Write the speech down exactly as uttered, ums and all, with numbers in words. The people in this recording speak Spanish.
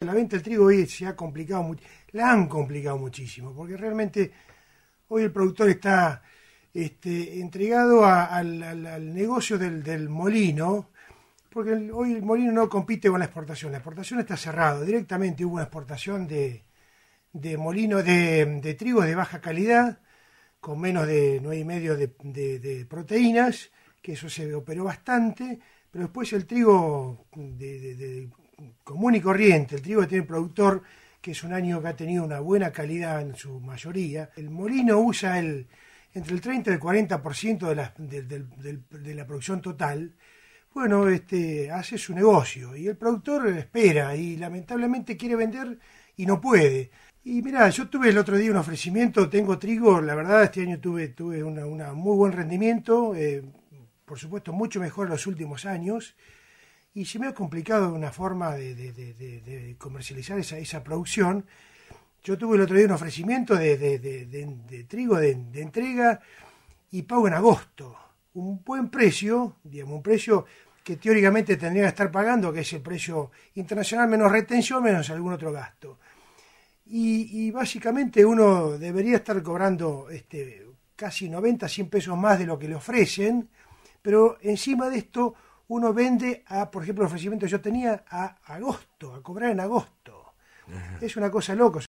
la venta del trigo hoy se ha complicado, mu- la han complicado muchísimo, porque realmente hoy el productor está este, entregado a- al, al- al negocio del, del molino, porque el- hoy el molino no compite con la exportación, la exportación está cerrado, directamente hubo una exportación de, de molino de, de trigos de baja calidad, con menos de nueve y medio de, de, de proteínas, que eso se operó bastante, pero después el trigo de, de- de común y corriente, el trigo que tiene el productor, que es un año que ha tenido una buena calidad en su mayoría, el molino usa el, entre el treinta y el cuarenta por ciento de la, de, del- del- de la producción total. Bueno, este, hace su negocio y el productor espera y lamentablemente quiere vender y no puede. Y mirá, yo tuve el otro día un ofrecimiento, tengo trigo, la verdad este año tuve, tuve una, una muy buen rendimiento, eh, por supuesto mucho mejor en los últimos años, y se me ha complicado una forma de, de- de- de- de comercializar esa, esa producción. Yo tuve el otro día un ofrecimiento de, de- de- de- de trigo de, de entrega y pago en agosto. Un buen precio, digamos, un precio que teóricamente tendría que estar pagando, que es el precio internacional menos retención, menos algún otro gasto. Y, y básicamente uno debería estar cobrando este, casi noventa, cien pesos más de lo que le ofrecen, pero encima de esto uno vende a, por ejemplo, el ofrecimiento que yo tenía a agosto, a cobrar en agosto. Es una cosa loca.